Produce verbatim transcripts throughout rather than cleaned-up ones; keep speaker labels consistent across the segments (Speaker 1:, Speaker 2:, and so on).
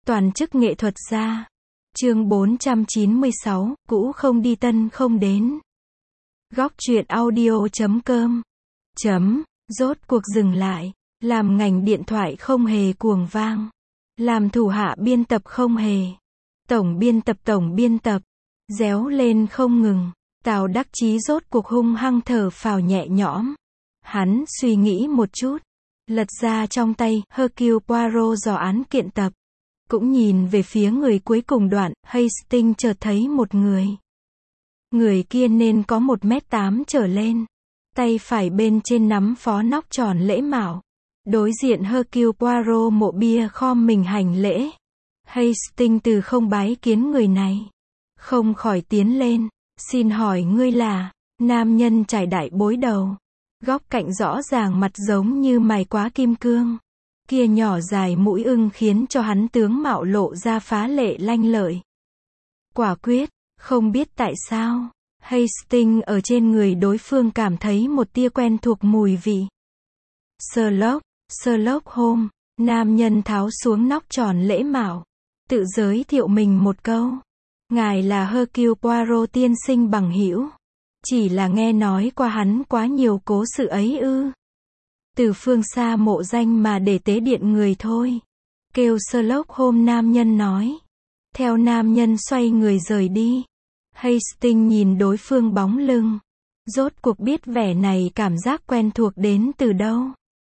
Speaker 1: Toàn chức nghệ thuật gia. Chương bốn trăm chín mươi sáu, cũ không đi tân không đến. Góc truyện audio chấm com. Chấm, rốt cuộc dừng lại. Làm ngành điện thoại không hề cuồng vang. Làm thủ hạ biên tập không hề. Tổng biên tập tổng biên tập. Réo lên không ngừng. Tào Đắc Chí rốt cuộc hung hăng thở phào nhẹ nhõm. Hắn suy nghĩ một chút. Lật ra trong tay Hercule Poirot dò án kiện tập. Cũng nhìn về phía người cuối cùng đoạn, Hastings chợt thấy một người. Người kia nên có một mét tám trở lên. Tay phải bên trên nắm phó nóc tròn lễ mạo. Đối diện Hercule Poirot mộ bia khom mình hành lễ. Hastings từ không bái kiến người này. Không khỏi tiến lên. Xin hỏi ngươi là? Nam nhân trải đại bối đầu. Góc cạnh rõ ràng mặt giống như mài quá kim cương. Kia nhỏ dài mũi ưng khiến cho hắn tướng mạo lộ ra phá lệ lanh lợi. Quả quyết, không biết tại sao, Hastings ở trên người đối phương cảm thấy một tia quen thuộc mùi vị. Sherlock, Sherlock Holmes, nam nhân tháo xuống nóc tròn lễ mạo, tự giới thiệu mình một câu. Ngài là Hercule Poirot tiên sinh bằng hữu. Chỉ là nghe nói qua hắn quá nhiều cố sự ấy ư. Từ phương xa mộ danh mà để tế điện người thôi. Kêu Sherlock Holmes nam nhân nói. Theo nam nhân xoay người rời đi. Hastings nhìn đối phương bóng lưng. Rốt cuộc biết vẻ này cảm giác quen thuộc đến từ đâu.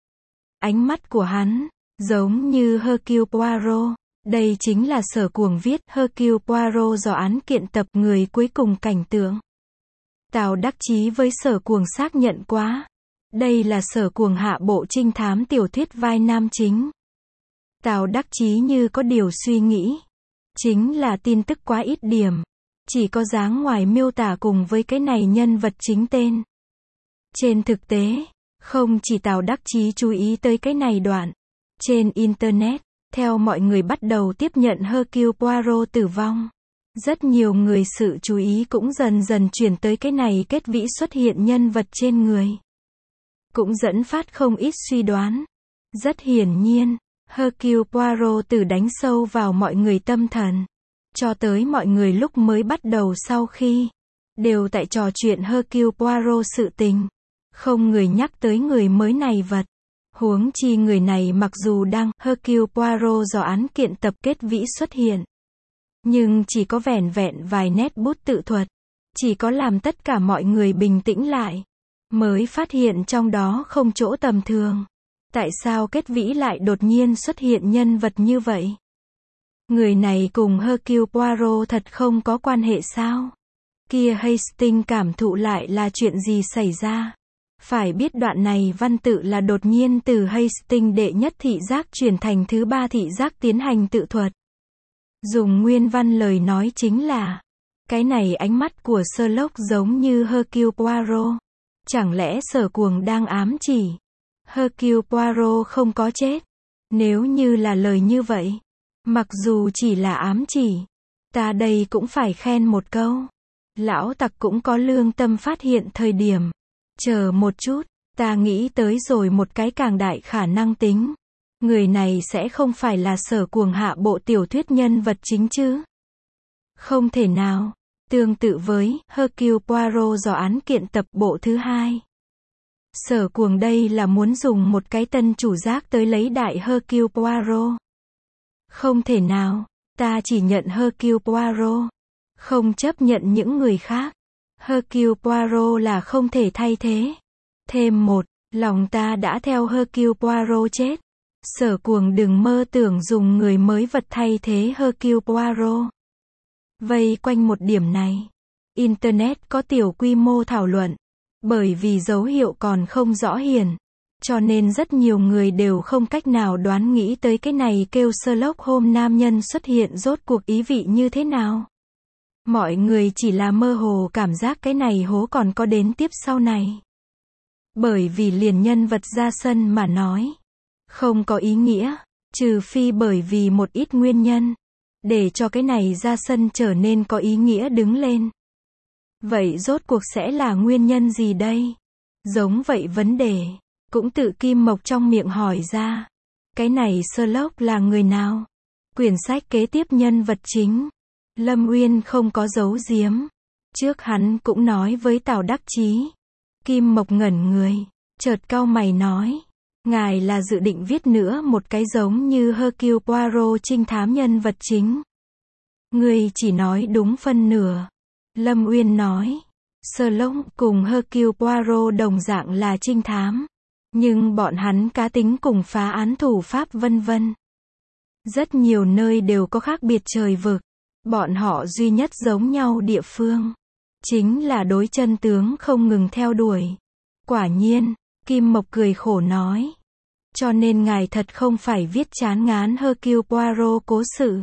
Speaker 1: Ánh mắt của hắn, giống như Hercule Poirot. Đây chính là Sở Cuồng viết Hercule Poirot dò án kiện tập người cuối cùng cảnh tượng. Tào Đắc Chí với Sở Cuồng xác nhận quá. Đây là Sở Cuồng hạ bộ trinh thám tiểu thuyết vai nam chính. Tào Đắc Chí như có điều suy nghĩ. Chính là tin tức quá ít điểm. Chỉ có dáng ngoài miêu tả cùng với cái này nhân vật chính tên. Trên thực tế, không chỉ Tào Đắc Chí chú ý tới cái này đoạn. Trên Internet, theo mọi người bắt đầu tiếp nhận Hercule Poirot tử vong. Rất nhiều người sự chú ý cũng dần dần chuyển tới cái này kết vĩ xuất hiện nhân vật trên người. Cũng dẫn phát không ít suy đoán. Rất hiển nhiên, Hercule Poirot từ đánh sâu vào mọi người tâm thần. Cho tới mọi người lúc mới bắt đầu sau khi, đều tại trò chuyện Hercule Poirot sự tình. Không người nhắc tới người mới này vật. Huống chi người này mặc dù đang Hercule Poirot dò án kiện tập kết vĩ xuất hiện. Nhưng chỉ có vẻn vẹn vài nét bút tự thuật. Chỉ có làm tất cả mọi người bình tĩnh lại. Mới phát hiện trong đó không chỗ tầm thường. Tại sao kết vĩ lại đột nhiên xuất hiện nhân vật như vậy? Người này cùng Hercule Poirot thật không có quan hệ sao? Kia Hastings cảm thụ lại là chuyện gì xảy ra? Phải biết đoạn này văn tự là đột nhiên từ Hastings đệ nhất thị giác chuyển thành thứ ba thị giác tiến hành tự thuật. Dùng nguyên văn lời nói chính là, cái này ánh mắt của Sherlock giống như Hercule Poirot. Chẳng lẽ Sở Cuồng đang ám chỉ Hercule Poirot không có chết? Nếu như là lời như vậy, mặc dù chỉ là ám chỉ, ta đây cũng phải khen một câu. Lão tặc cũng có lương tâm phát hiện thời điểm. Chờ một chút, ta nghĩ tới rồi một cái càng đại khả năng tính. Người này sẽ không phải là Sở Cuồng hạ bộ tiểu thuyết nhân vật chính chứ? Không thể nào. Tương tự với Hercule Poirot dò án kiện tập bộ thứ hai. Sở Cuồng đây là muốn dùng một cái tân chủ giác tới lấy đại Hercule Poirot. Không thể nào. Ta chỉ nhận Hercule Poirot. Không chấp nhận những người khác. Hercule Poirot là không thể thay thế. Thêm một, lòng ta đã theo Hercule Poirot chết. Sở Cuồng đừng mơ tưởng dùng người mới vật thay thế Hercule Poirot. Vây quanh một điểm này, Internet có tiểu quy mô thảo luận. Bởi vì dấu hiệu còn không rõ hiển. Cho nên rất nhiều người đều không cách nào đoán nghĩ tới cái này kêu Sherlock Holmes nam nhân xuất hiện rốt cuộc ý vị như thế nào. Mọi người chỉ là mơ hồ cảm giác cái này hố còn có đến tiếp sau này. Bởi vì liền nhân vật ra sân mà nói. Không có ý nghĩa, trừ phi bởi vì một ít nguyên nhân. Để cho cái này ra sân trở nên có ý nghĩa đứng lên. Vậy rốt cuộc sẽ là nguyên nhân gì đây? Giống vậy vấn đề, cũng tự Kim Mộc trong miệng hỏi ra. Cái này Sherlock là người nào? Quyển sách kế tiếp nhân vật chính. Lâm Uyên không có giấu giếm. Trước hắn cũng nói với Tào Đắc Chí. Kim Mộc ngẩn người, chợt cau mày nói. Ngài là dự định viết nữa một cái giống như Hercule Poirot trinh thám nhân vật chính. Ngươi chỉ nói đúng phân nửa. Lâm Uyên nói. Sherlock cùng Hercule Poirot đồng dạng là trinh thám. Nhưng bọn hắn cá tính cùng phá án thủ pháp vân vân. Rất nhiều nơi đều có khác biệt trời vực. Bọn họ duy nhất giống nhau địa phương. Chính là đối chân tướng không ngừng theo đuổi. Quả nhiên, Kim Mộc cười khổ nói. Cho nên ngài thật không phải viết chán ngán Hercule Poirot cố sự.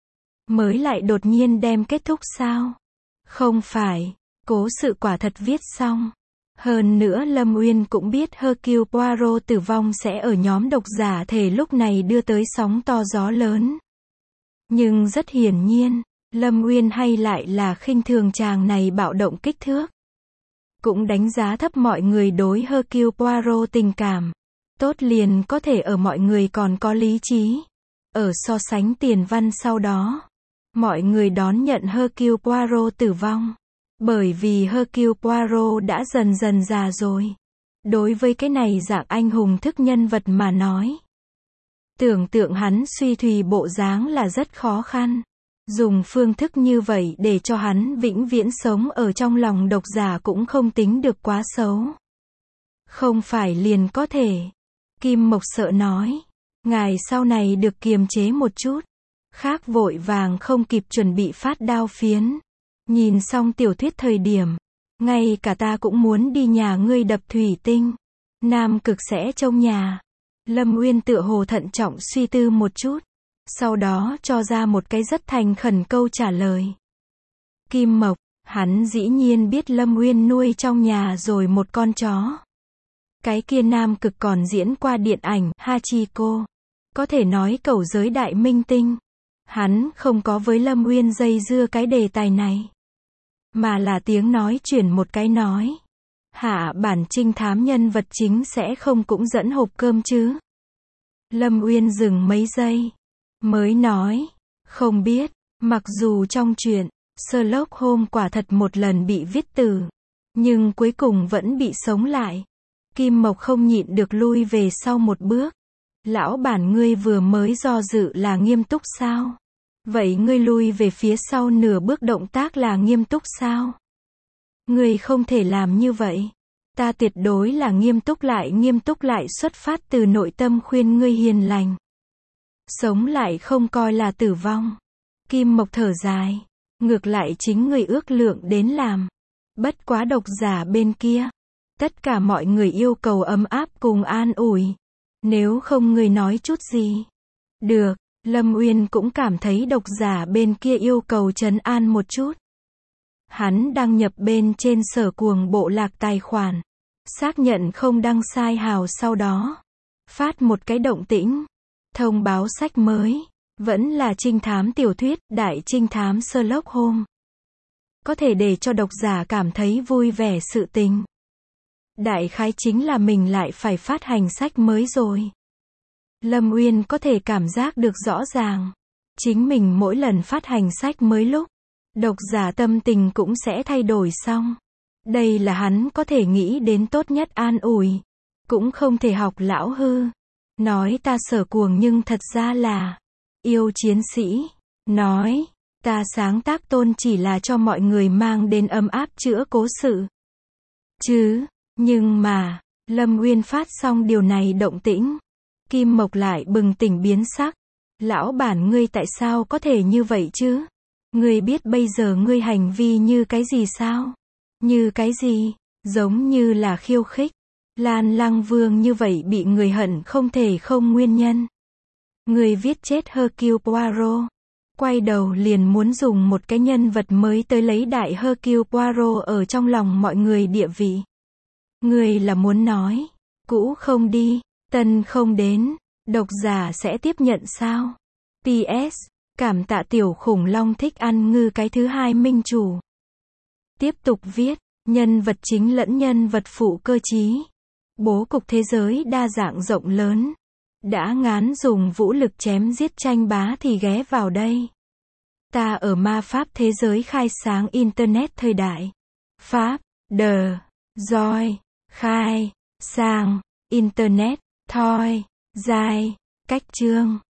Speaker 1: Mới lại đột nhiên đem kết thúc sao? Không phải, cố sự quả thật viết xong. Hơn nữa Lâm Uyên cũng biết Hercule Poirot tử vong sẽ ở nhóm độc giả thể lúc này đưa tới sóng to gió lớn. Nhưng rất hiển nhiên, Lâm Uyên hay lại là khinh thường chàng này bạo động kích thước. Cũng đánh giá thấp mọi người đối Hercule Poirot tình cảm. Tốt liền có thể ở mọi người còn có lý trí. Ở so sánh tiền văn sau đó, mọi người đón nhận Hercule Poirot tử vong. Bởi vì Hercule Poirot đã dần dần già rồi. Đối với cái này dạng anh hùng thức nhân vật mà nói, tưởng tượng hắn suy thùy bộ dáng là rất khó khăn. Dùng phương thức như vậy để cho hắn vĩnh viễn sống ở trong lòng độc giả cũng không tính được quá xấu. Không phải liền có thể. Kim Mộc sợ nói. Ngài sau này được kiềm chế một chút. Khác vội vàng không kịp chuẩn bị phát đao phiến. Nhìn xong tiểu thuyết thời điểm, ngay cả ta cũng muốn đi nhà ngươi đập thủy tinh. Nam Cực sẽ trông nhà. Lâm Uyên tựa hồ thận trọng suy tư một chút. Sau đó cho ra một cái rất thành khẩn câu trả lời. Kim Mộc, hắn dĩ nhiên biết Lâm Uyên nuôi trong nhà rồi một con chó. Cái kia Nam Cực còn diễn qua điện ảnh Hachiko. Có thể nói cầu giới đại minh tinh. Hắn không có với Lâm Uyên dây dưa cái đề tài này. Mà là tiếng nói chuyển một cái nói. Hạ bản trinh thám nhân vật chính sẽ không cũng dẫn hộp cơm chứ. Lâm Uyên dừng mấy giây. Mới nói. Không biết. Mặc dù trong chuyện, Sherlock Holmes quả thật một lần bị viết tử. Nhưng cuối cùng vẫn bị sống lại. Kim Mộc không nhịn được lui về sau một bước. Lão bản ngươi vừa mới do dự là nghiêm túc sao? Vậy ngươi lui về phía sau nửa bước động tác là nghiêm túc sao? Ngươi không thể làm như vậy. Ta tuyệt đối là nghiêm túc lại nghiêm túc lại xuất phát từ nội tâm khuyên ngươi hiền lành. Sống lại không coi là tử vong. Kim Mộc thở dài. Ngược lại chính ngươi ước lượng đến làm. Bất quá độc giả bên kia. Tất cả mọi người yêu cầu ấm áp cùng an ủi. Nếu không ngươi nói chút gì. Được, Lâm Uyên cũng cảm thấy độc giả bên kia yêu cầu trấn an một chút. Hắn đăng nhập bên trên Sở Cuồng bộ lạc tài khoản. Xác nhận không đăng sai hào sau đó. Phát một cái động tĩnh. Thông báo sách mới. Vẫn là trinh thám tiểu thuyết, đại trinh thám Sherlock Holmes. Có thể để cho độc giả cảm thấy vui vẻ sự tình. Đại khái chính là mình lại phải phát hành sách mới rồi. Lâm Uyên có thể cảm giác được rõ ràng. Chính mình mỗi lần phát hành sách mới lúc, độc giả tâm tình cũng sẽ thay đổi xong. Đây là hắn có thể nghĩ đến tốt nhất an ủi. Cũng không thể học lão hư. Nói ta Sở Cuồng nhưng thật ra là yêu chiến sĩ. Nói, ta sáng tác tôn chỉ là cho mọi người mang đến ấm áp chữa cố sự. Chứ, nhưng mà, Lâm Uyên phát xong điều này động tĩnh. Kim Mộc lại bừng tỉnh biến sắc. Lão bản ngươi tại sao có thể như vậy chứ? Ngươi biết bây giờ ngươi hành vi như cái gì sao? Như cái gì? Giống như là khiêu khích. Lan Lăng Vương như vậy bị người hận không thể không nguyên nhân. Ngươi viết chết Hercule Poirot. Quay đầu liền muốn dùng một cái nhân vật mới tới lấy đại Hercule Poirot ở trong lòng mọi người địa vị. Ngươi là muốn nói, cũ không đi, tân không đến, độc giả sẽ tiếp nhận sao? pê ét, cảm tạ tiểu khủng long thích ăn ngư cái thứ hai minh chủ. Tiếp tục viết, nhân vật chính lẫn nhân vật phụ cơ trí. Bố cục thế giới đa dạng rộng lớn. Đã ngán dùng vũ lực chém giết tranh bá thì ghé vào đây. Ta ở ma pháp thế giới khai sáng Internet thời đại. Pháp, đờ, roi, khai, sang, Internet, thoi, giai, cách chương.